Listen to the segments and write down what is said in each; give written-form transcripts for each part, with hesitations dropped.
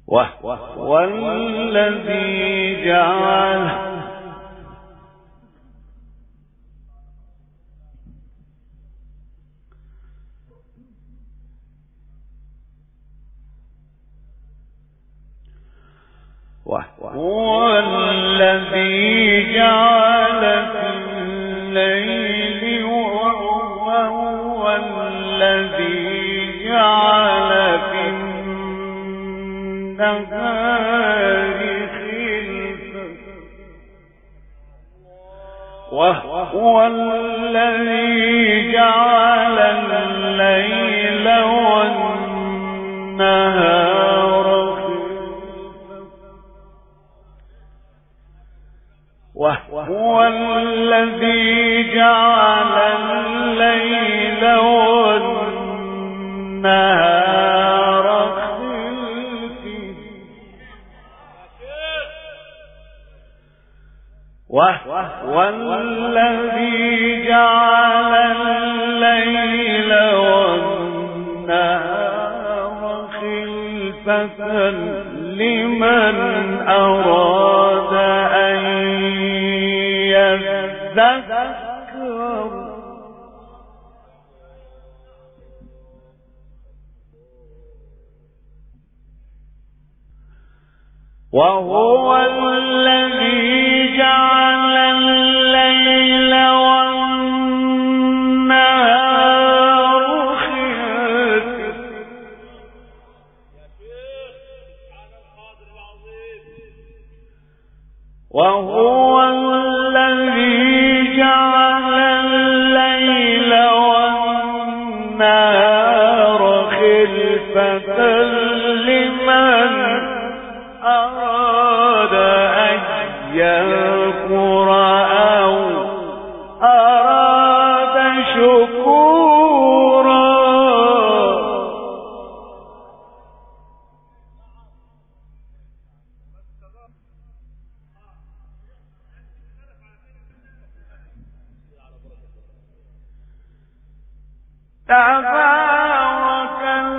وهو الذي جعل في الليل وهو الذي جعل في النهار خلفة وهو الذي جعل الليل والنهار وهو الذي جعل الليل والنهار خلفة وهو الذي جعل الليل والنهار خلفة لمن أراد أن يذكر وهو الذي جعل الليل والنهار خلفة وهو الذي جعل الليل والنهار خلفة لمن أراد أن يذكر أو أراد شكورا تبارك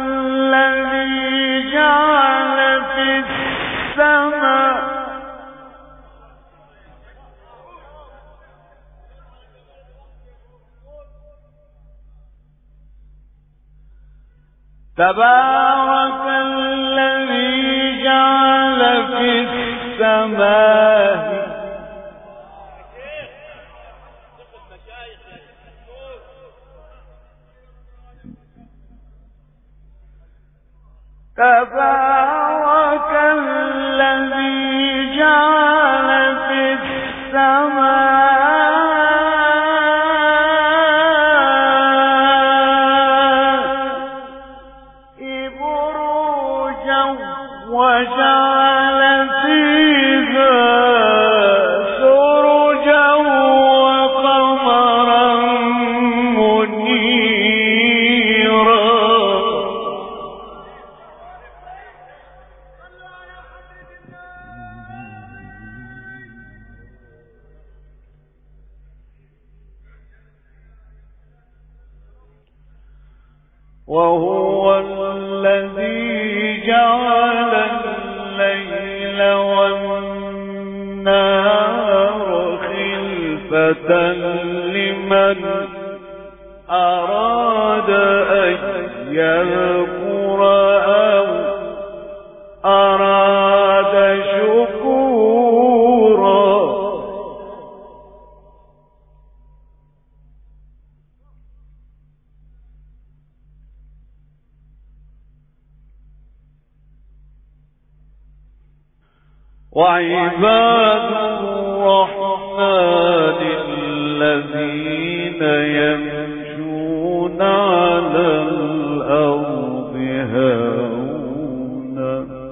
الذي جعل في السماء تبارك الذي جعل في السماء تبارك الذي جعل في السماء بروجا وجعل فيها سرجا وقمرا منيرا وهو الذي جعل الليل والنهار خلفة لمن أراد أن يذكر أو أراد شكورا وعباد الرحمن الذين يمشون على الأرض هونا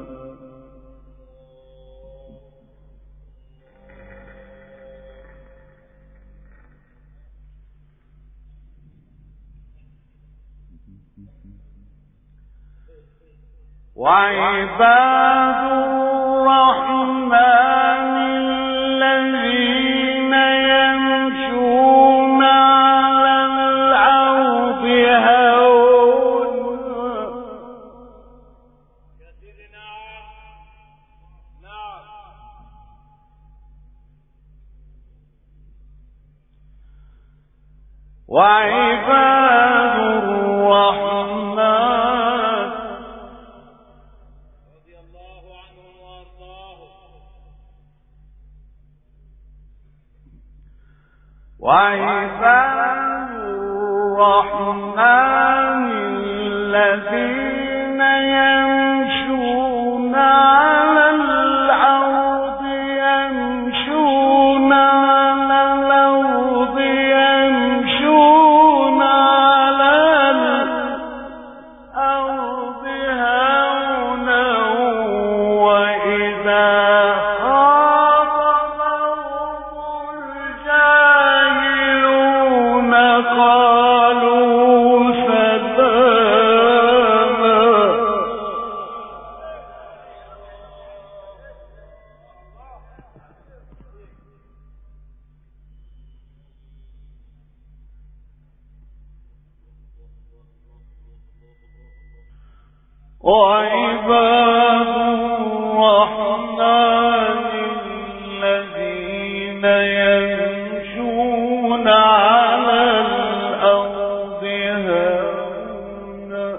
وعباد الرحمن الذين يمشون على الأرض هونا وعباد الرحمن رضي الله عنهم وارضاهم وعباد الرحمن الذين يمشون على الأرض يمشون على الأرض يمشون على الأرض هونا وإذا خاطبهم الجاهلون قالوا سلاما وعباد الرحمن الذين يمشون على الأرض هونا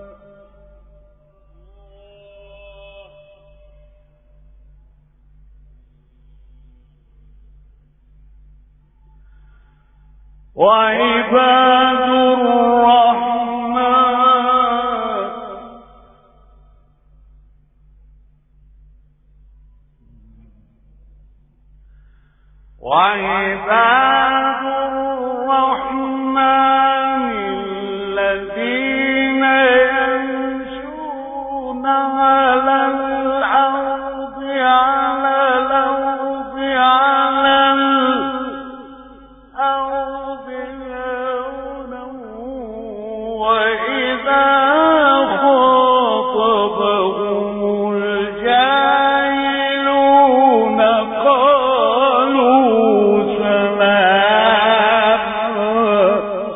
وعباد الرحمن وعباد الرحمن الذين يمشون على الأرض على الأرض على الأرض هونا وإذا خاطبهم الجاهلون قالوا سلاما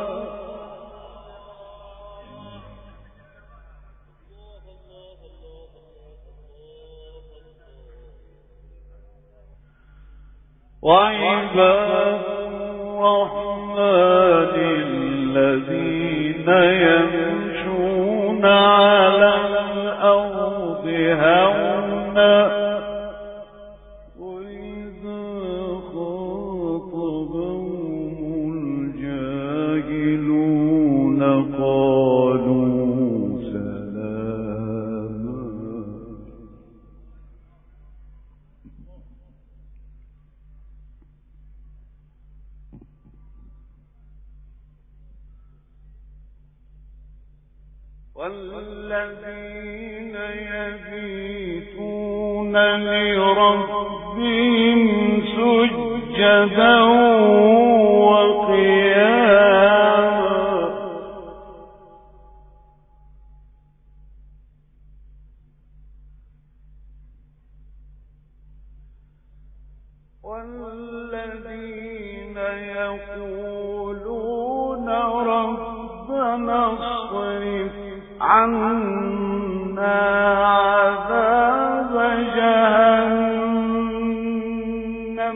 وعباد الرحمن الذين يمشون على الأرض هونا وإذا خاطبهم الجاهلون قالوا سلاما والذين يبيتون لربهم سجدا وقياما والذين يقولون ربنا اصرف عنا عذاب جهنم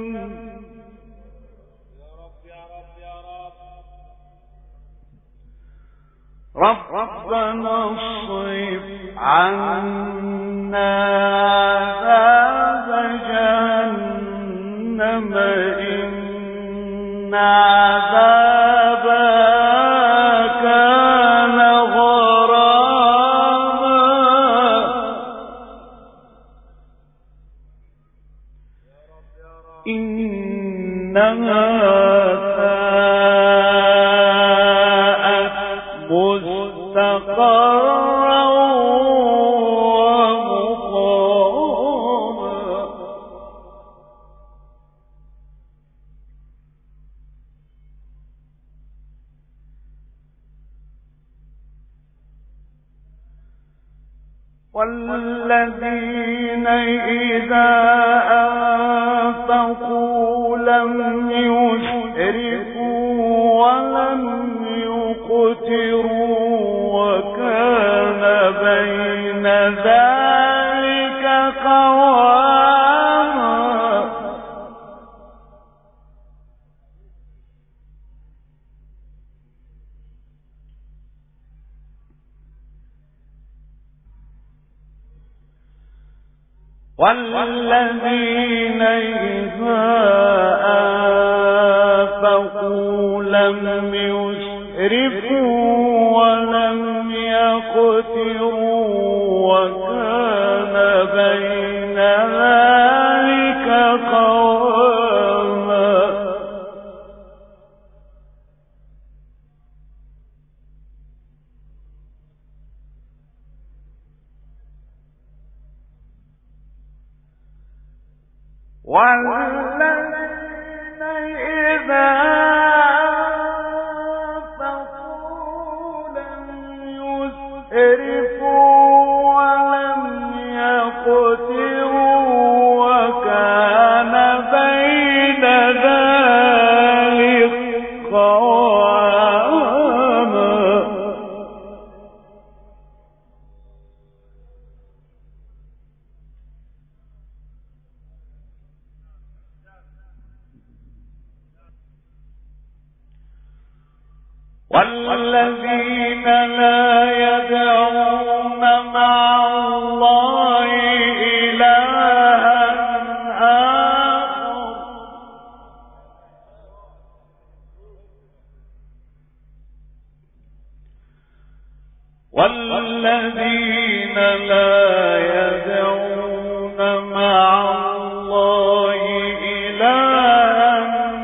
ربنا اصرف عنا عذاب جهنم إن عذابها كان غراما إنها ساءت مستقرا ومقاما والذين إذا أنفقوا لم يسرفوا ولم يقتروا وكان بين ذلك قواما والذين إذا أنفقوا لم يسرفوا ولم يقتروا وكان بين ذلك قواما. والذين إذا أنفقوا لم يسرفوا ولم يقتروا وكان بين ذلك قواما. والذين لا يدعون مع الله إلها آخر والذين لا يدعون مع الله إلها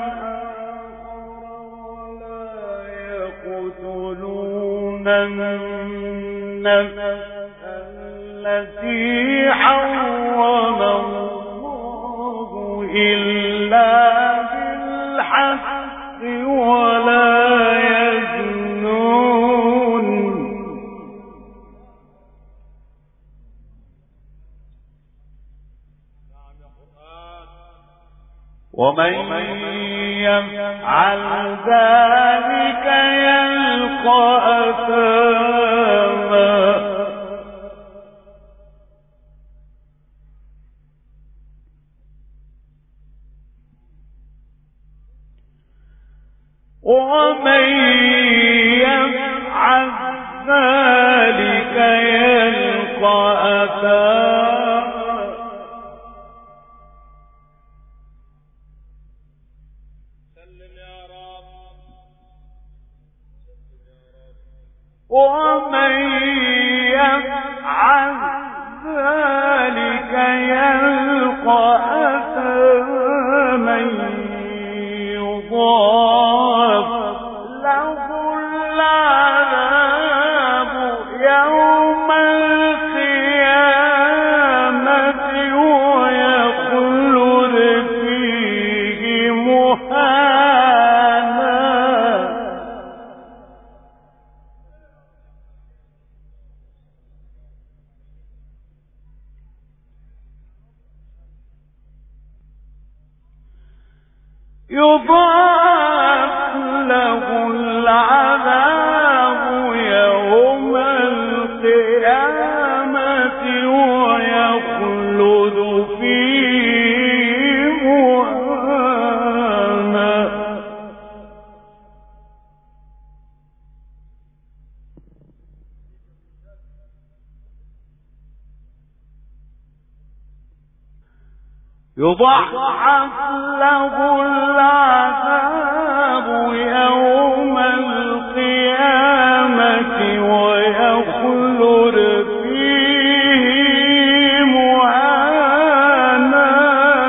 يقتلون النفس التي حرم الله إلا بالحق ولا يزنون ومن يفعل ذلك يلقى أثاما. ومن يفعل ذلك يلقى أثاما. ومن يفعل ذلك يلقى أثاما يضاعف له العذاب يوم القيامة ويخلد فيه مهانا. يضاعف له العذاب يوم القيامة ويخلد فيه مهانا. يضاعف له العذاب يوم القيامة ويخلد فيه مهانا.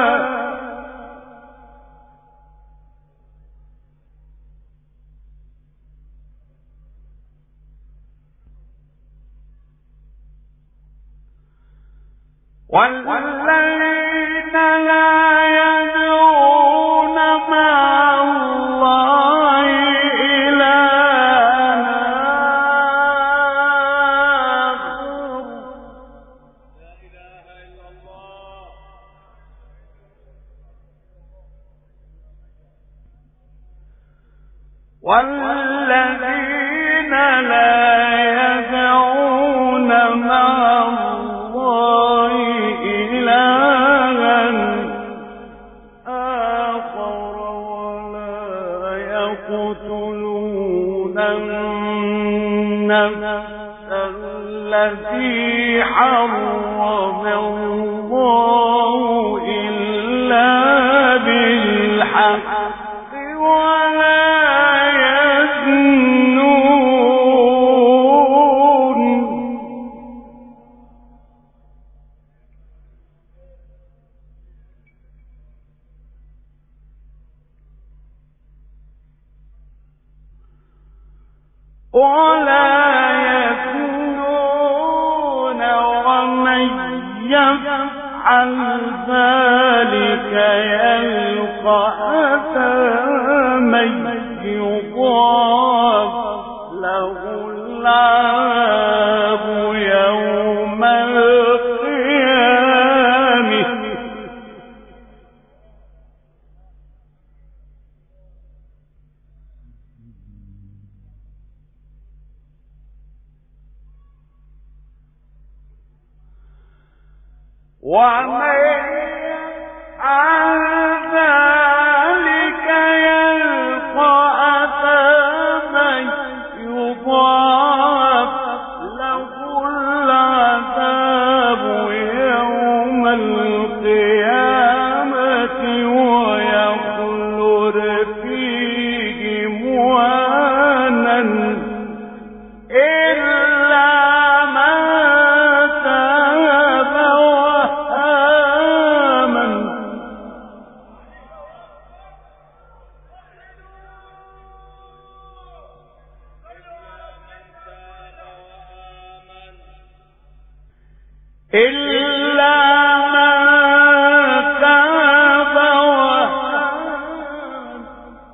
والذين لا يدعون مع الله إلها آخر لا إله إلا الله. والذين لا يدعون مع الله إلها آخر ولا يقتلون النفس التي التي حرم الله إلا بالحق ولا يزنون ومن يفعل ذلك يلقى أثاما يضاعف له العذاب يوم القيامة ومن يفعل ذلك يلقى أثاما يضاعف له العذاب يوم القيامة ويخلد فيه مهانا إلا من تاب وآمن إلا من تاب وآمن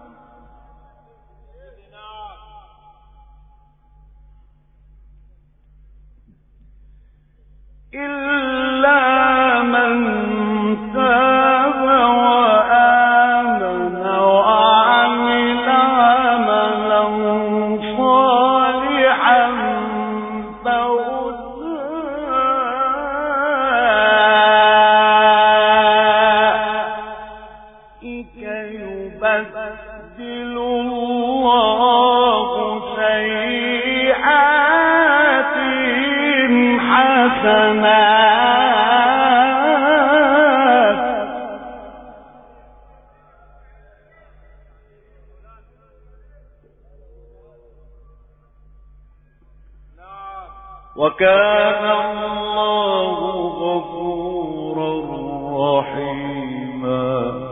إلا من تاب وآمن وعمل عملا صالحا فأولئك يبدل الله سيئاتهم حسنات وكان الله غفورا رحيما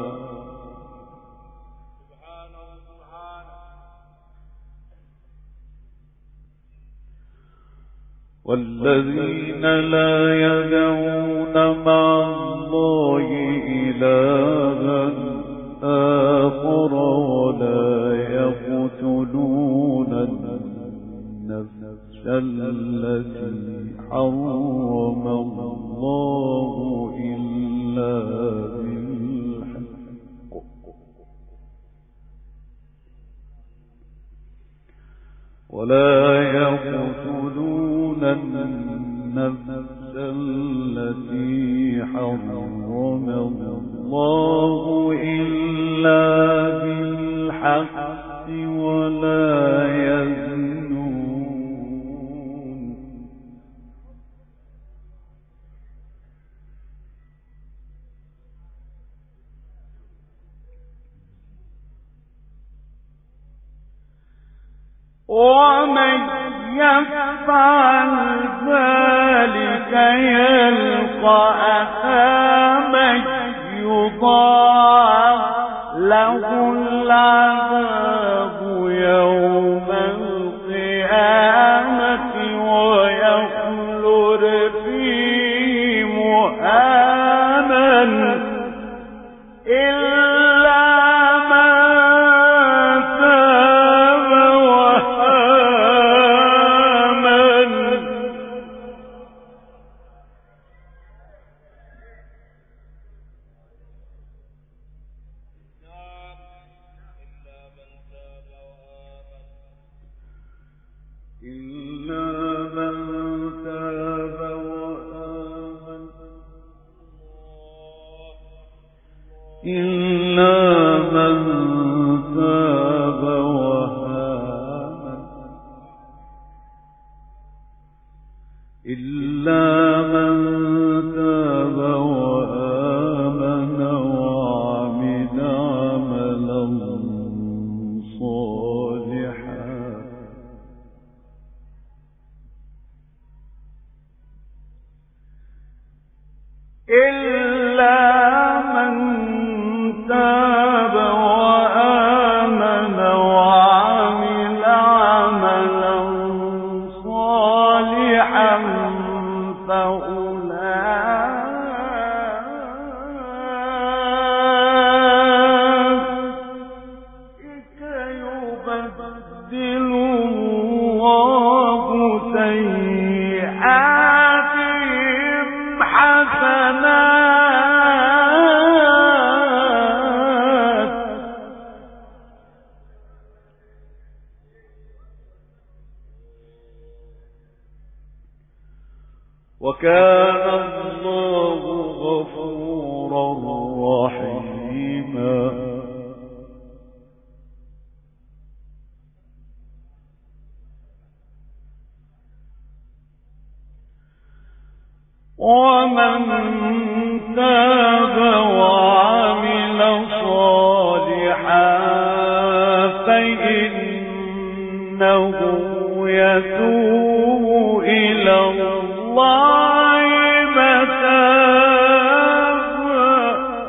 والذين لا يدعون مع الله إلها آخر ولا يقتلون النفس التي حرم الله إلا بالحق ولا يقتلون النفس التي حرم الله إلا بالحق ولا يزنون ومن يفعل ذلك يلقى أثاما يضاعف له العذاب يوم القيامة ويخلد فيه مهانا إلا من تاب وآمن إلا من تاب وآمن إلا من تاب وآمن إلا وكان الله غفورا رحيما. ومن تاب وعمل صالحا فإنه يتوب إلى الله متابا.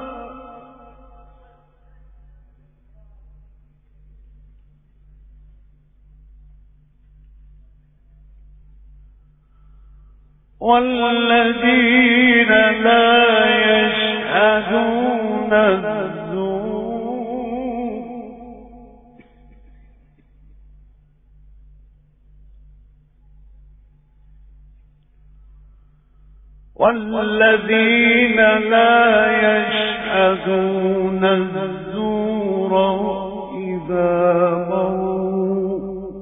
والذين لا يشهدون الزور إذا مروا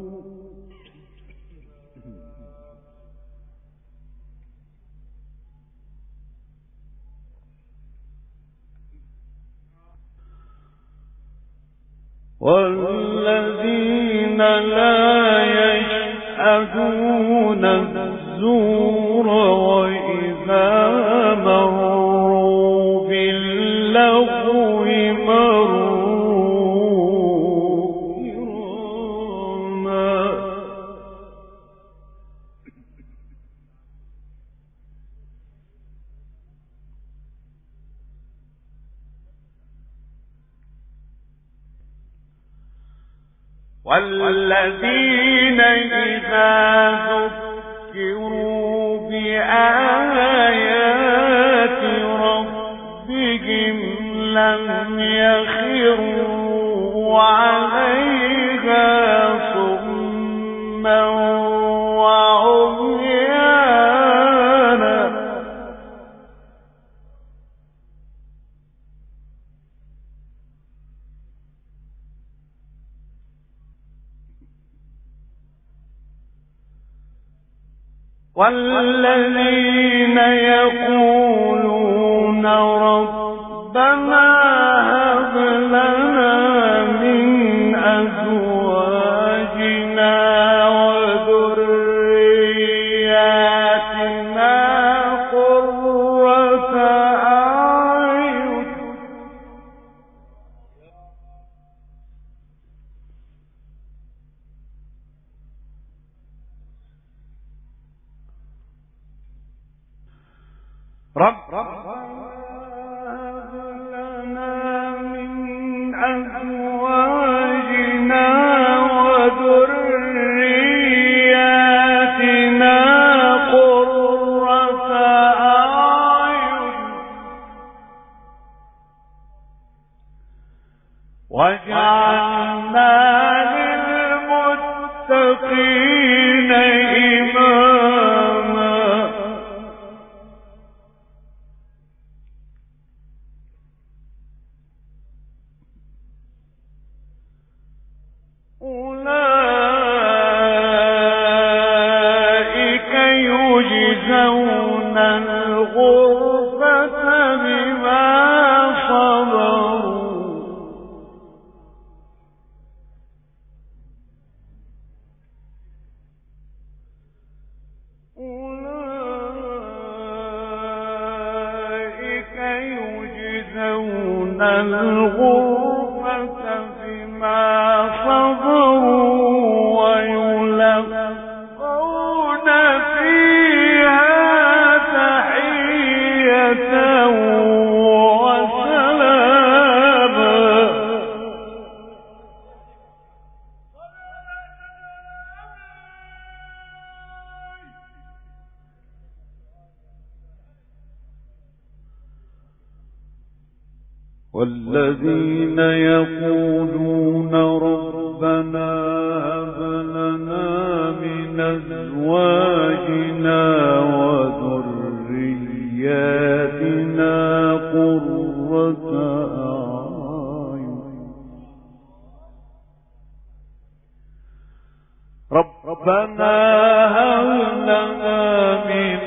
والذين لا يشهدون الزور وإذا مروا باللغو مروا كراما. والذين إذا ذكروا بآيات ربهم لم يخروا عليها صما وعميانا. والذين يقولون ربنا هب لنا من أزواجنا وذرياتنا قرة أعين ربنا هب لنا من أزواجنا وذرياتنا قرة أعين واجعلنا للمتقين إماما. أولئك يجزون الغرفة بما صبروا يجزون الغرفة بما صبروا ويلقون فيها تحية وسلاما. والذين يقولون ربنا هب لنا من أزواجنا وذرياتنا قرة أعين ربنا هب لنا من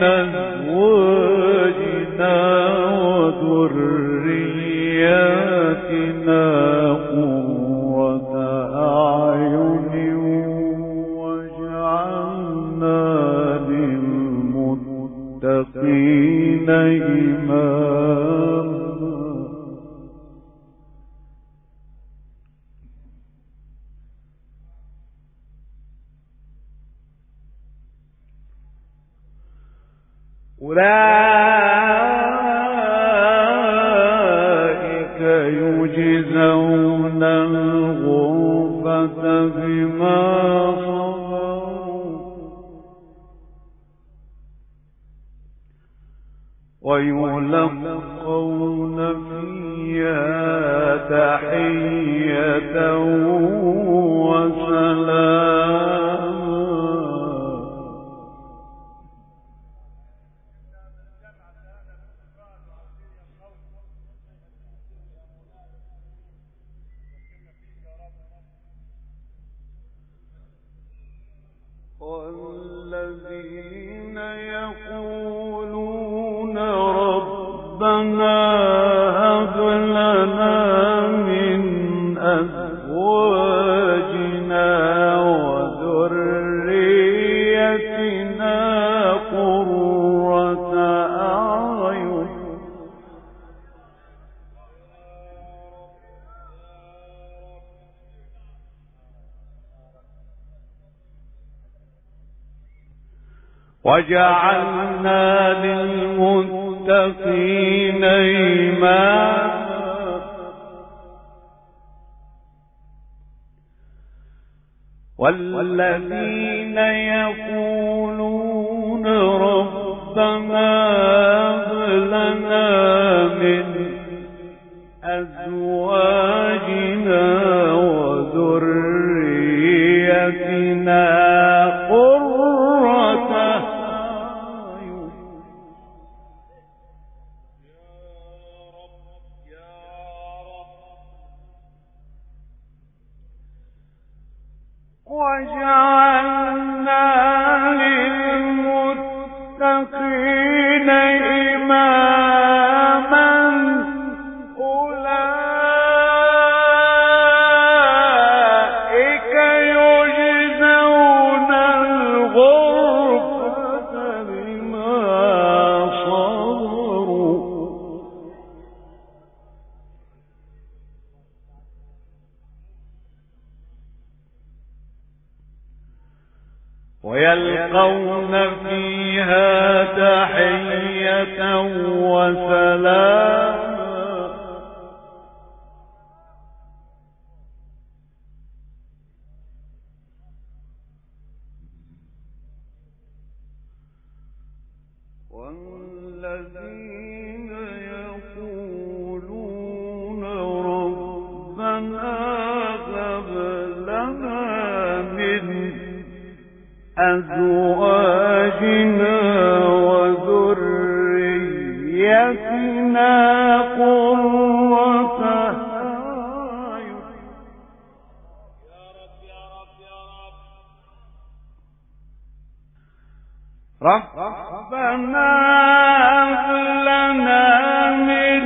أزواجنا وذرياتنا قرة أعين واجعلنا للمتقين إماما. أولئك يجزون الغرفة بما صبروا ويلقون فيها تحية وسلاما. والذين يقولون ربنا هب لنا من أزواجنا وذريتنا قرة أعين وجعلنا للمتقين إماما. والذين يقولون ربنا هب لنا من أزواجنا وذريتنا قرة أعين وجعلنا للمتقين إماما. أولئك يجزون الغرفة بما صبروا ويلقون فيها تحية وسلاما. والذين يقولون ربنا هب لنا من أزواجنا وذريتنا قرة أعين ربنا هب لنا من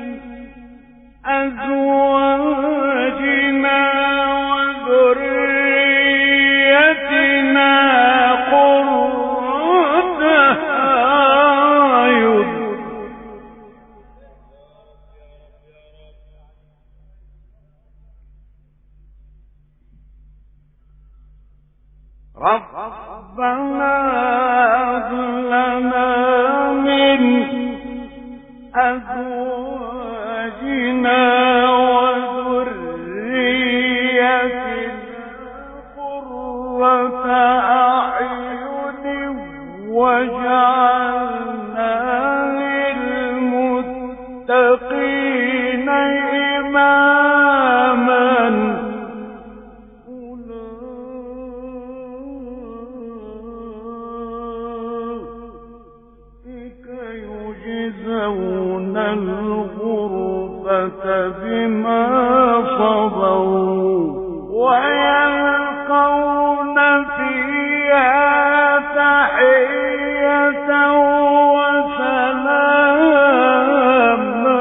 أزواجنا وذريتنا قرة أعين أزواجنا وذريتنا قرة أعين واجعلنا للمتقين إماما أولئك يجزون الغرفة بما صبروا ويلقون فيها تحية وسلاما.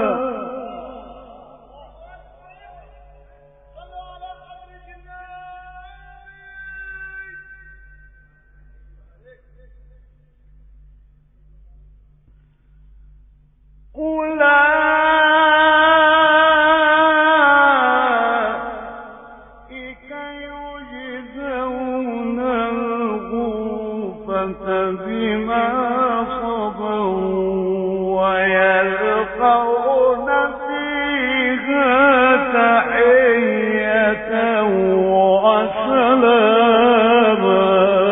أولئك يجزون الغرفة بما صبروا ويلقون فيها تحية وسلاما.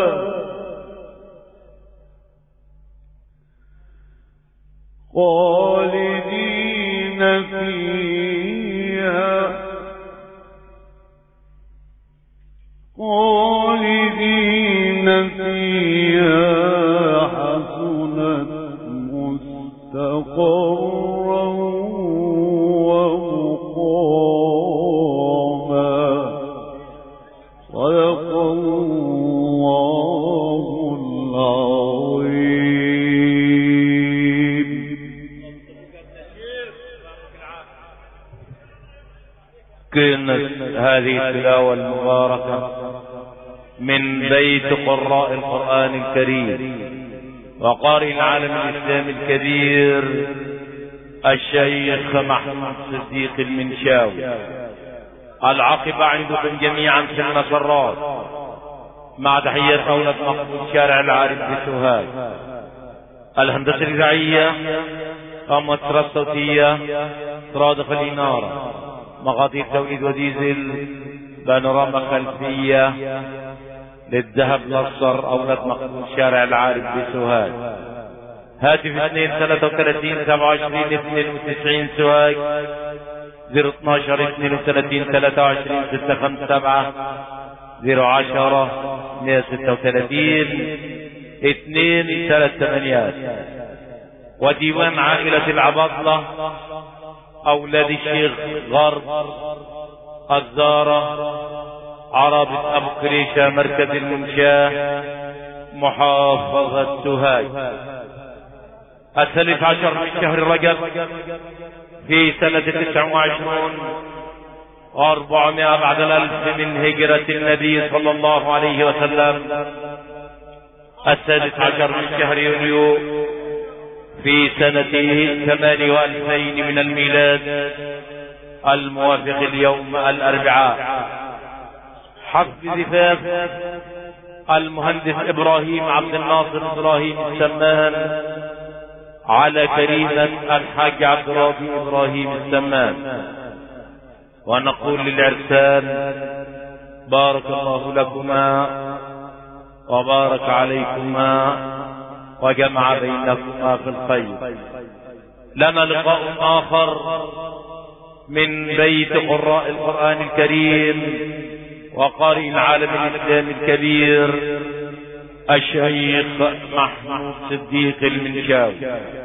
خالدين فيها حسنت مستقرا ومقاما. صدق الله العظيم. كانت هذه التلاوة المباركة من بيت قراء القرآن الكريم وقارئ العالم الإسلامي الكبير الشيخ محمود صديق المنشاوي. العاقبة عندكم جميعا في المسرات مع تحيات أولاد مقبول شارع العارف بسوهاج. الهندسة الإذاعية المؤثرات الصوتية صرادق الإنارة مقاطير توليد وديزل بانوراما خلفية للذهب الأصفر أولاد مقبول شارع العارف بسوهاج. هاتف 2 33 27 92 سوهاج 012 32 23 657 010 136 2 3 وديوان عائلة العباطلة أولاد الشيخ غرب الزارة عربة أبو كريشة مركز المنشاة محافظة سوهاج. 13 من شهر رجب في سنة 29 و400 بعد الألف من هجرة النبي صلى الله عليه وسلم. 16 من شهر يونيو في سنة 28 من الميلاد الموافق اليوم الأربعاء. حفظ زفاف المهندس إبراهيم عبد الناصر إبراهيم السمان على كريمة الحاج عبد الراضي إبراهيم السمان. ونقول للعرسان بارك الله لكما وبارك عليكما وجمع بينكما في الخير. لنا لقاء آخر من بيت قراء القرآن الكريم وقارئ العالم الإسلامي الكبير الشيخ محمود صديق المنشاوي.